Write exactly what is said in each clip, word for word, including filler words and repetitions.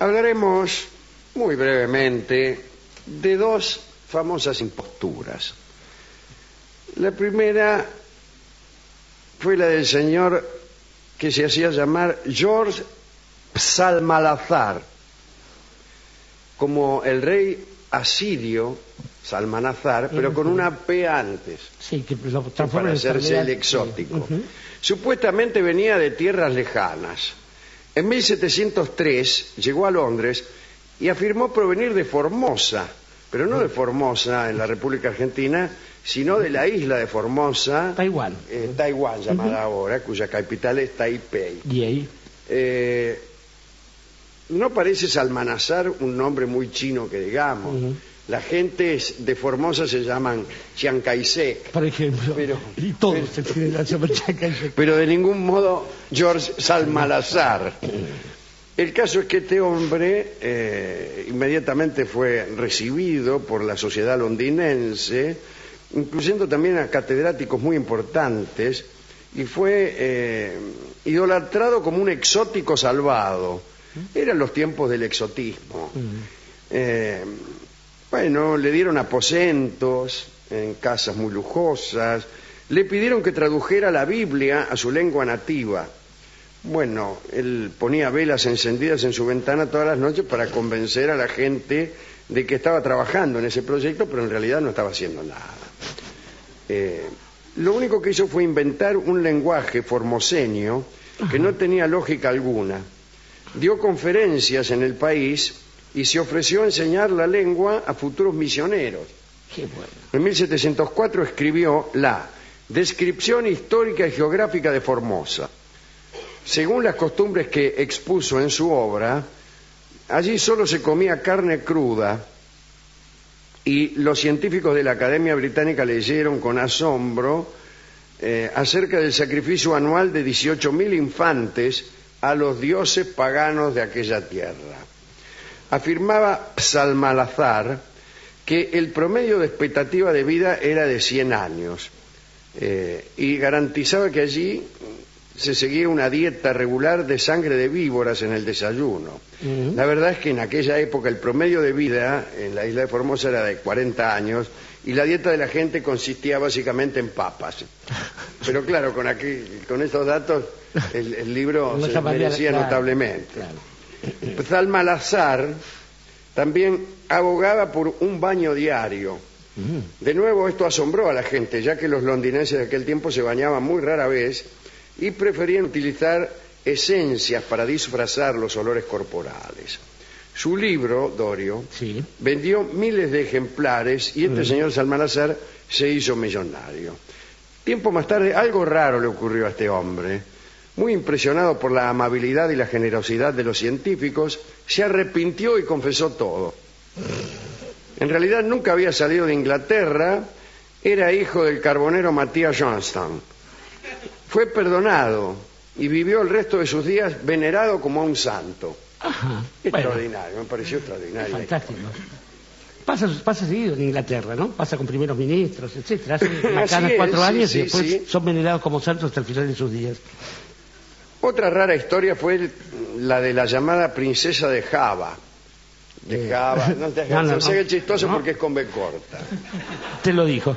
hablaremos muy brevemente de dos famosas imposturas. La primera fue la del señor que se hacía llamar George Psalmanazar, como el rey asirio Salmanazar, pero con una P antes, sí, que lo transforma para en hacerse el enfermedad. exótico. Uh-huh. Supuestamente venía de tierras lejanas. En mil setecientos tres llegó a Londres y afirmó provenir de Formosa, pero no de Formosa en la República Argentina, sino de la isla de Formosa, Taiwán, eh, Taiwán llamada uh-huh. ahora, cuya capital es Taipei. Y ahí. Eh, no parece Salmanazar un nombre muy chino que digamos. Uh-huh. La gente de Formosa se llaman Chiang Kai-shek, por ejemplo, pero, y todos pero, se tienen la llama Chiang Kai-shek. Pero de ningún modo George Salmanazar. El caso es que este hombre eh, inmediatamente fue recibido por la sociedad londinense, incluyendo también a catedráticos muy importantes, y fue eh, idolatrado como un exótico salvado. Eran los tiempos del exotismo. Eh, bueno, le dieron aposentos en casas muy lujosas, le pidieron que tradujera la Biblia a su lengua nativa. Bueno, él ponía velas encendidas en su ventana todas las noches para convencer a la gente de que estaba trabajando en ese proyecto, pero en realidad no estaba haciendo nada. Eh, lo único que hizo fue inventar un lenguaje formoseño que no tenía lógica alguna. Dio conferencias en el país y se ofreció a enseñar la lengua a futuros misioneros. Qué bueno. En mil setecientos cuatro escribió la Descripción histórica y geográfica de Formosa. Según las costumbres que expuso en su obra, allí solo se comía carne cruda y los científicos de la Academia Británica leyeron con asombro eh, acerca del sacrificio anual de dieciocho mil infantes a los dioses paganos de aquella tierra. Afirmaba Salmanazar que el promedio de expectativa de vida era de cien años eh, y garantizaba que allí se seguía una dieta regular de sangre de víboras en el desayuno. Uh-huh. La verdad es que en aquella época el promedio de vida en la isla de Formosa era de cuarenta años y la dieta de la gente consistía básicamente en papas. Pero claro, con, aquí, con estos datos el, el libro no se merecía claro, notablemente. Claro. Salmanazar también abogaba por un baño diario. Uh-huh. De nuevo esto asombró a la gente, ya que los londinenses de aquel tiempo se bañaban muy rara vez y preferían utilizar esencias para disfrazar los olores corporales. Su libro, Dorio, sí. vendió miles de ejemplares y este uh-huh. señor Salmanazar se hizo millonario. Tiempo más tarde, algo raro le ocurrió a este hombre. Muy impresionado por la amabilidad y la generosidad de los científicos, se arrepintió y confesó todo. En realidad nunca había salido de Inglaterra, era hijo del carbonero Matías Johnston. Fue perdonado y vivió el resto de sus días venerado como a un santo. Ajá, extraordinario, bueno, me pareció extraordinario. Fantástico. Pasa, pasa seguido en Inglaterra, ¿no? Pasa con primeros ministros, etcétera. Hacen cada cuatro sí, años sí, y después sí. son venerados como santos hasta el final de sus días. Otra rara historia fue la de la llamada princesa de Java. De eh, Java. No te hagas no, no, no, chistoso no. porque es con B corta. Te lo dijo.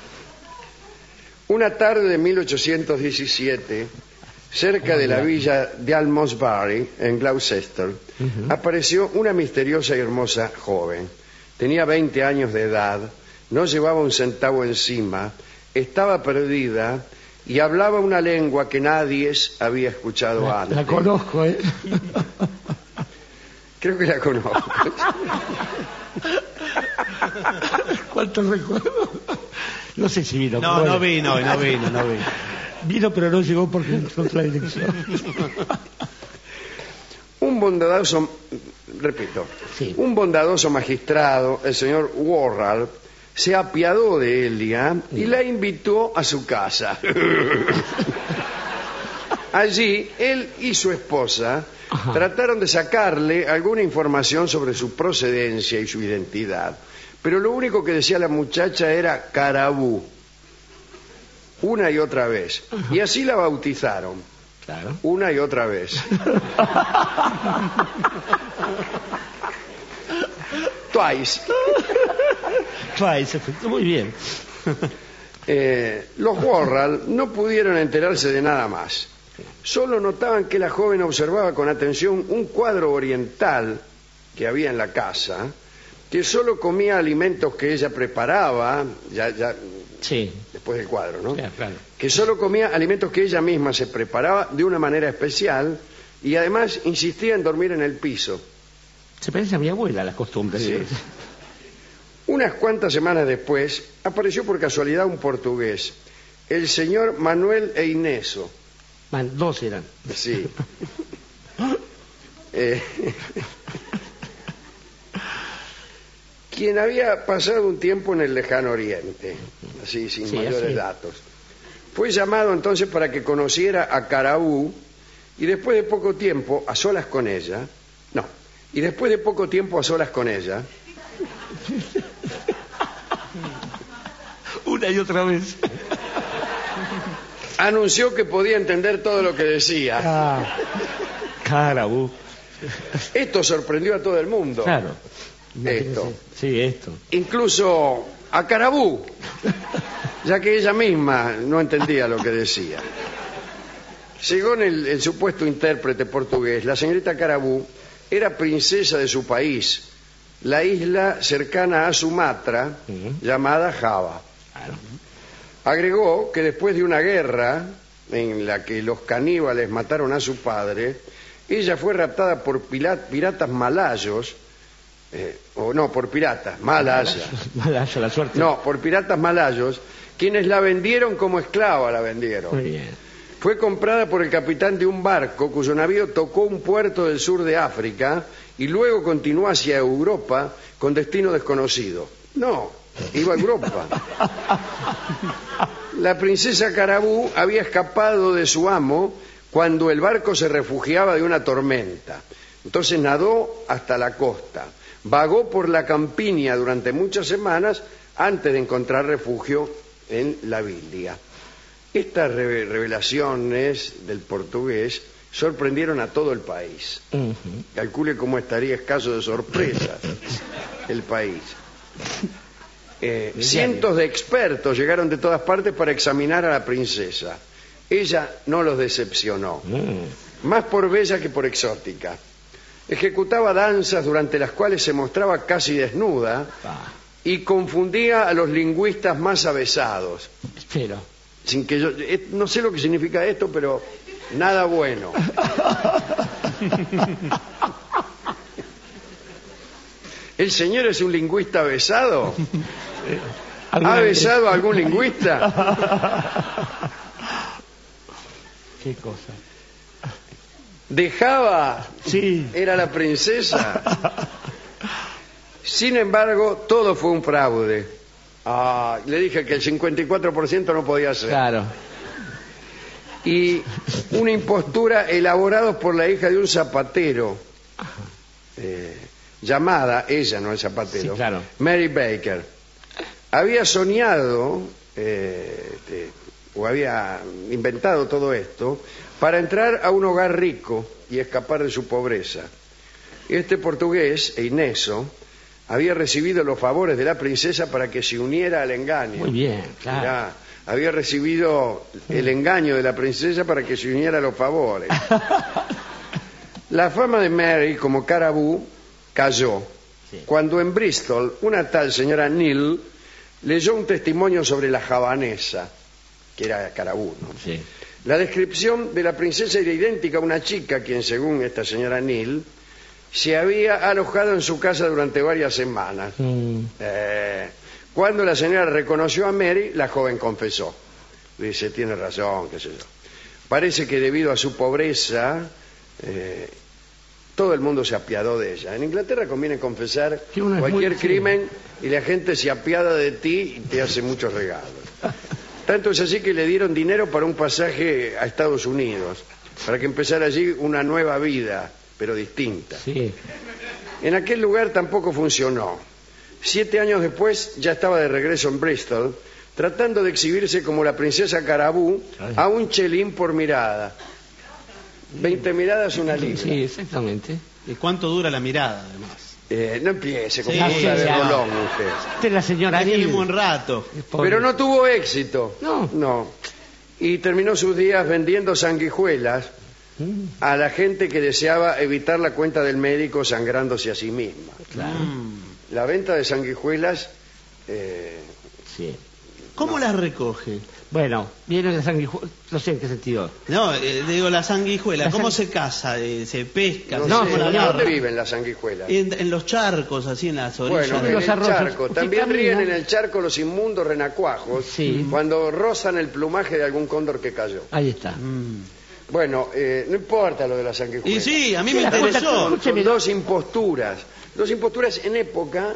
Una tarde de mil ochocientos diecisiete, cerca de la villa de Almondsbury, en Gloucester, uh-huh. apareció una misteriosa y hermosa joven. Tenía veinte años de edad, no llevaba un centavo encima, estaba perdida y hablaba una lengua que nadie había escuchado la, antes. La conozco, ¿eh? Creo que la conozco. ¿Cuántos recuerdos? No sé si vino. No, no vino, no vino, no vino. Vino, pero no llegó porque encontró la dirección. Un bondadoso, repito, sí. un bondadoso magistrado, el señor Worrall, se apiadó de Elia y la invitó a su casa. Allí, él y su esposa Ajá. trataron de sacarle alguna información sobre su procedencia y su identidad. Pero lo único que decía la muchacha era Carabú, una y otra vez. Ajá. Y así la bautizaron. Claro. Una y otra vez. Twice. Twice, muy bien. Eh, los Worrall no pudieron enterarse de nada más. Solo notaban que la joven observaba con atención un cuadro oriental que había en la casa, que solo comía alimentos que ella preparaba, ya, ya sí. después del cuadro, ¿no? Claro, claro. Que solo comía alimentos que ella misma se preparaba de una manera especial y además insistía en dormir en el piso. Se parece a mi abuela la costumbre. Sí. Unas cuantas semanas después apareció por casualidad un portugués, el señor Manuel Eineso. Man, dos eran. Sí. eh, quien había pasado un tiempo en el lejano oriente, así sin sí, mayores así. datos. Fue llamado entonces para que conociera a Caraú y después de poco tiempo, a solas con ella, no, y después de poco tiempo a solas con ella, una y otra vez, anunció que podía entender todo lo que decía. Ah, Caraú. Esto sorprendió a todo el mundo. Claro. Esto. Sí, esto. Incluso a Carabú, ya que ella misma no entendía lo que decía. Según el, el supuesto intérprete portugués, la señorita Carabú era princesa de su país, la isla cercana a Sumatra, uh-huh. llamada Java. Claro. Agregó que después de una guerra en la que los caníbales mataron a su padre, ella fue raptada por piratas malayos, eh, o no, por piratas, malaya. Malaya, la suerte. No, por piratas malayos, quienes la vendieron como esclava, la vendieron. Muy bien. Fue comprada por el capitán de un barco cuyo navío tocó un puerto del sur de África y luego continuó hacia Europa con destino desconocido. No, iba a Europa. La princesa Carabú había escapado de su amo cuando el barco se refugiaba de una tormenta. Entonces nadó hasta la costa, vagó por la campiña durante muchas semanas antes de encontrar refugio en la Biblia. Estas revelaciones del portugués sorprendieron a todo el país. Uh-huh. Calcule cómo estaría escaso de sorpresas el país. Eh, cientos de expertos llegaron de todas partes para examinar a la princesa. Ella no los decepcionó, mm. más por bella que por exótica. Ejecutaba danzas durante las cuales se mostraba casi desnuda ah. y confundía a los lingüistas más avesados. Espero. Sin que yo, eh, no sé lo que significa esto, pero nada bueno. ¿El señor es un lingüista avesado? ¿Ha besado a algún lingüista? ¿Qué cosa? ¿Dejaba? Sí. ¿Era la princesa? Sin embargo, todo fue un fraude. Ah, le dije que el cincuenta y cuatro por ciento no podía ser. Claro. Y una impostura elaborada por la hija de un zapatero, eh, llamada, ella no el zapatero, sí, claro. Mary Baker. Había soñado, eh, este, o había inventado todo esto, para entrar a un hogar rico y escapar de su pobreza. Este portugués, Eineso, había recibido los favores de la princesa para que se uniera al engaño. Muy bien, claro. Mirá, había recibido el engaño de la princesa para que se uniera a los favores. La fama de Mary como Carabú cayó sí. cuando en Bristol una tal señora Neal leyó un testimonio sobre la javanesa, que era Carabú, ¿no? Sí. La descripción de la princesa era idéntica a una chica quien, según esta señora Neal, se había alojado en su casa durante varias semanas. Mm. Eh, cuando la señora reconoció a Mary, la joven confesó. Dice, tiene razón, qué sé yo. Parece que debido a su pobreza, eh, todo el mundo se apiadó de ella. En Inglaterra conviene confesar cualquier muy... crimen y la gente se apiada de ti y te hace muchos regalos. Tanto es así que le dieron dinero para un pasaje a Estados Unidos, para que empezara allí una nueva vida, pero distinta. Sí. En aquel lugar tampoco funcionó. Siete años después ya estaba de regreso en Bristol, tratando de exhibirse como la princesa Carabú a un chelín por mirada. veinte miradas, una libra. Sí, exactamente. ¿Y cuánto dura la mirada, además? Eh, no empiece con Sí, punta de ya. rolón usted. Esta es la señora Déjeme Nil. un buen rato. Pero no tuvo éxito. No. No. Y terminó sus días vendiendo sanguijuelas a la gente que deseaba evitar la cuenta del médico sangrándose a sí misma. Claro. La venta de sanguijuelas... eh, Sí. ¿Cómo las recoge? Bueno, viene la sanguijuela, no sé en qué sentido. No, eh, digo, la sanguijuela, La ¿cómo sang- se caza? Eh, ¿Se pesca? no ¿Se No, sé, lleva la señor. garra? ¿dónde viven las sanguijuelas? En, en los charcos, así en las orillas. Bueno, de en los el arroyos. charco. Usted También camina. ríen en el charco los inmundos renacuajos Sí. cuando rozan el plumaje de algún cóndor que cayó. Ahí está. Mm. Bueno, eh, no importa lo de las sanguijuelas. Y sí, a mí Sí, me la cosa- interesó. Son, son Escúcheme, dos imposturas. Dos imposturas en época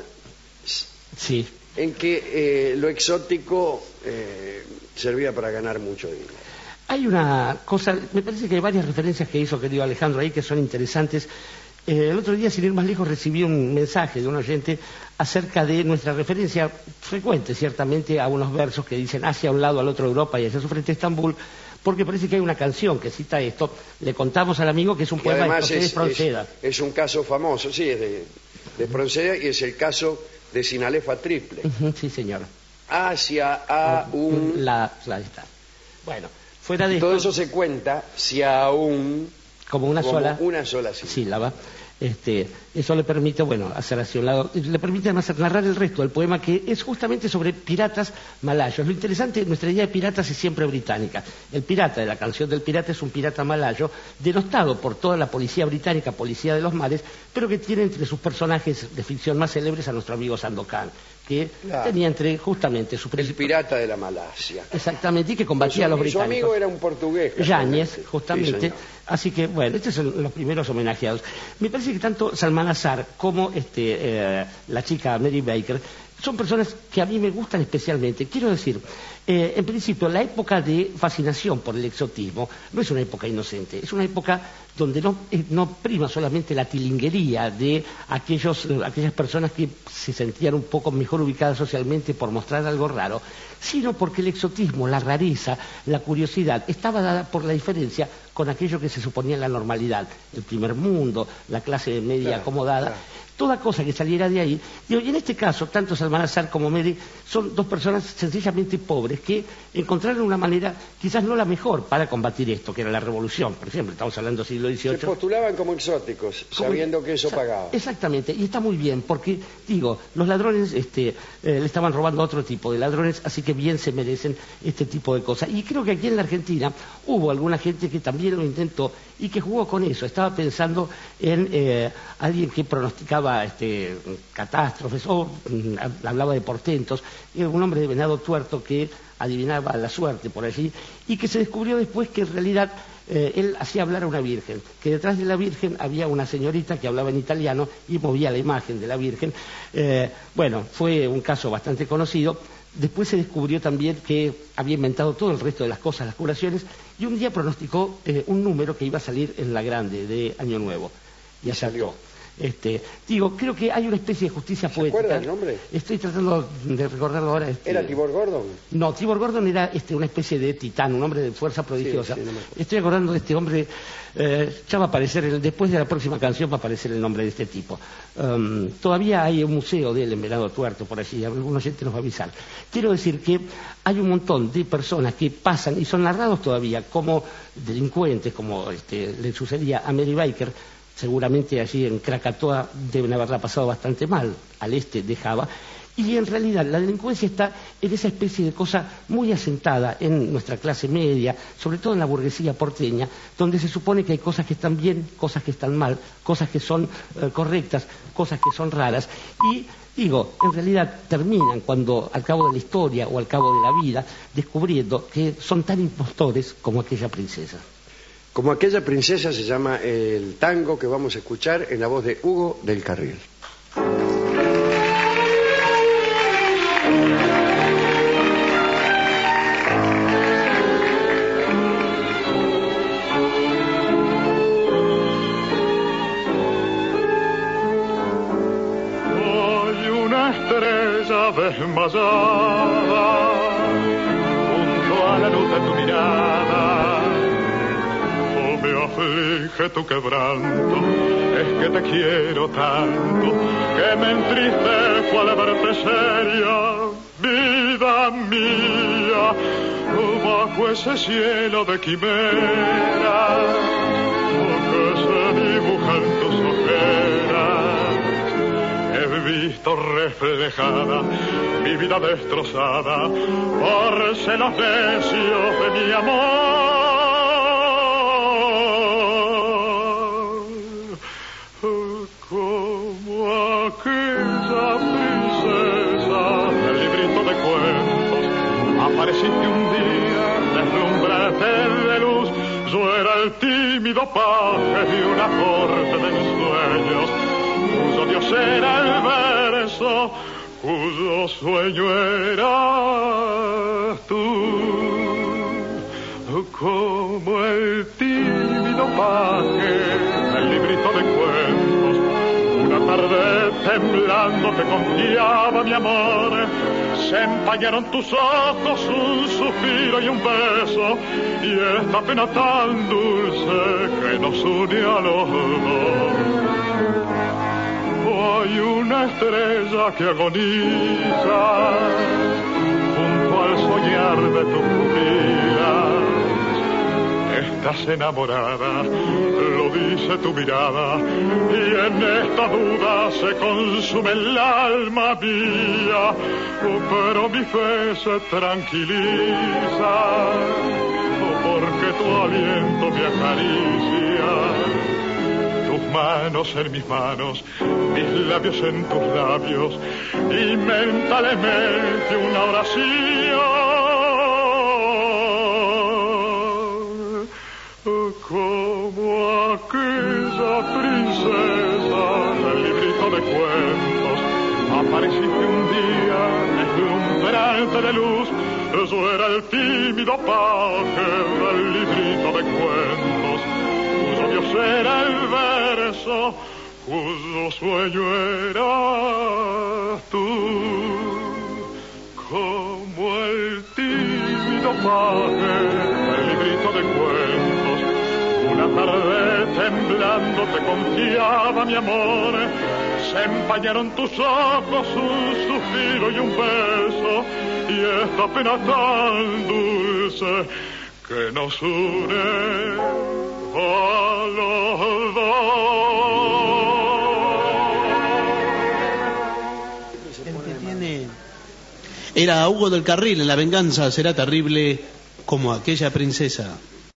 Sí. en que eh, lo exótico eh, servía para ganar mucho dinero. Hay una cosa, me parece que hay varias referencias que hizo querido Alejandro ahí que son interesantes. Eh, el otro día, sin ir más lejos, recibí un mensaje de un oyente acerca de nuestra referencia frecuente, ciertamente, a unos versos que dicen hacia un lado, al otro Europa y hacia su frente Estambul, porque parece que hay una canción que cita esto. Le contamos al amigo que es un Y poema de además José es, Espronceda. es, es un caso famoso, sí, es de, de Espronceda y es el caso de Sinalefa Triple. Ujú, sí, señor. Hacia a un... La, la está. Bueno, fuera de Y todo esto, eso se cuenta si aún como una como sola una sola sílaba. sílaba. Este, eso le permite, bueno, hacer hacia un lado, le permite además narrar el resto del poema, que es justamente sobre piratas malayos. Lo interesante, nuestra idea de piratas es siempre británica. El pirata de la canción del pirata es un pirata malayo, denostado por toda la policía británica, policía de los mares, pero que tiene entre sus personajes de ficción más célebres a nuestro amigo Sandokan, que Claro. tenía entre justamente su El pirata de la Malasia. exactamente, y que combatía Su- a los Su británicos. amigo era un portugués. Yáñez, casualmente. justamente. Sí, señor. Así que, bueno, estos son los primeros homenajeados. Me parece que tanto Salman Azar como este, eh, la chica Mary Baker son personas que a mí me gustan especialmente. Quiero decir, eh, en principio, la época de fascinación por el exotismo no es una época inocente, es una época donde no, eh, no prima solamente la tilinguería de aquellos, eh, aquellas personas que se sentían un poco mejor ubicadas socialmente por mostrar algo raro, sino porque el exotismo, la rareza, la curiosidad, estaba dada por la diferencia con aquello que se suponía la normalidad, el primer mundo, la clase media Claro, acomodada. claro. Toda cosa que saliera de ahí. Y en este caso, tanto Salman Azar como Mary son dos personas sencillamente pobres que encontraron una manera, quizás no la mejor, para combatir esto, que era la revolución. Por ejemplo, estamos hablando del siglo Se dieciocho. postulaban como exóticos, Como- sabiendo que eso Exa- pagaba. Exactamente, y está muy bien, porque, digo, los ladrones este, eh, le estaban robando a otro tipo de ladrones, así que bien se merecen este tipo de cosas. Y creo que aquí en la Argentina hubo alguna gente que también lo intentó y que jugó con eso. Estaba pensando en eh, alguien que pronosticaba este, catástrofes, o mm, hablaba de portentos, eh, un hombre de Venado Tuerto que adivinaba la suerte por allí, y que se descubrió después que en realidad eh, él hacía hablar a una virgen, que detrás de la virgen había una señorita que hablaba en italiano y movía la imagen de la virgen. Eh, bueno, fue un caso bastante conocido. Después se descubrió también que había inventado todo el resto de las cosas, las curaciones, y un día pronosticó eh, un número que iba a salir en la grande de Año Nuevo. Y Y acertó. salió. Este, digo, creo que hay una especie de justicia ¿Se poética. acuerda el nombre? Estoy tratando de recordarlo ahora. este, ¿Era Tibor Gordon? No, Tibor Gordon era este, una especie de titán, un hombre de fuerza prodigiosa. Sí, sí, no me acuerdo. Estoy acordando de este hombre, eh, ya va a aparecer, el- después de la próxima canción va a aparecer el nombre de este tipo. Um, todavía hay un museo de él en Venado Tuerto, por allí, algún gente nos va a avisar. Quiero decir que hay un montón de personas que pasan y son narrados todavía como delincuentes, como este, le sucedía a Mary Baker. Seguramente allí en Krakatoa deben haberla pasado bastante mal, al este de Java. Y en realidad la delincuencia está en esa especie de cosa muy asentada en nuestra clase media, sobre todo en la burguesía porteña, donde se supone que hay cosas que están bien, cosas que están mal, cosas que son eh, correctas, cosas que son raras. Y digo, en realidad terminan cuando al cabo de la historia o al cabo de la vida descubriendo que son tan impostores como aquella princesa. Como aquella princesa se llama el tango que vamos a escuchar en la voz de Hugo del Carril. Soy una estrella desmayada junto a la luz de tu mirada. me aflige tu quebranto, es que te quiero tanto, que me entristezco al verte seria, vida mía, bajo ese cielo de quimera, que se dibuja en tus ojeras. He visto reflejada mi vida destrozada por celos necios de mi amor. Como aquella princesa del librito de cuentos, apareciste un día, deslumbrante de luz. Yo era el tímido paje de una corte de ensueños, cuyo Dios era el verso, cuyo sueño eras tú. Como el tímido paje del librito de cuentos, una tarde temblando te confiaba mi amor. Se empañaron tus ojos, un suspiro y un beso, y esta pena tan dulce que nos une a los dos. Hay una estrella que agoniza junto al soñar de tus pupilas. Estás enamorada, lo dice tu mirada, y en esta duda se consume el alma mía, pero mi fe se tranquiliza, porque tu aliento me acaricia. Tus manos en mis manos, mis labios en tus labios, y mentalmente una oración. Como aquella princesa del librito de cuentos, apareciste un día deslumbrante de luz. Yo era el tímido paje del librito de cuentos, cuyo Dios era el verso, cuyo sueño eras tú. Como el tímido paje del librito de cuentos, una tarde temblando te confiaba mi amor. Se empañaron tus ojos, un suspiro y un beso, y esta pena tan dulce que nos une a los dos. El que tiene... Era Hugo del Carril en La venganza será terrible como aquella princesa.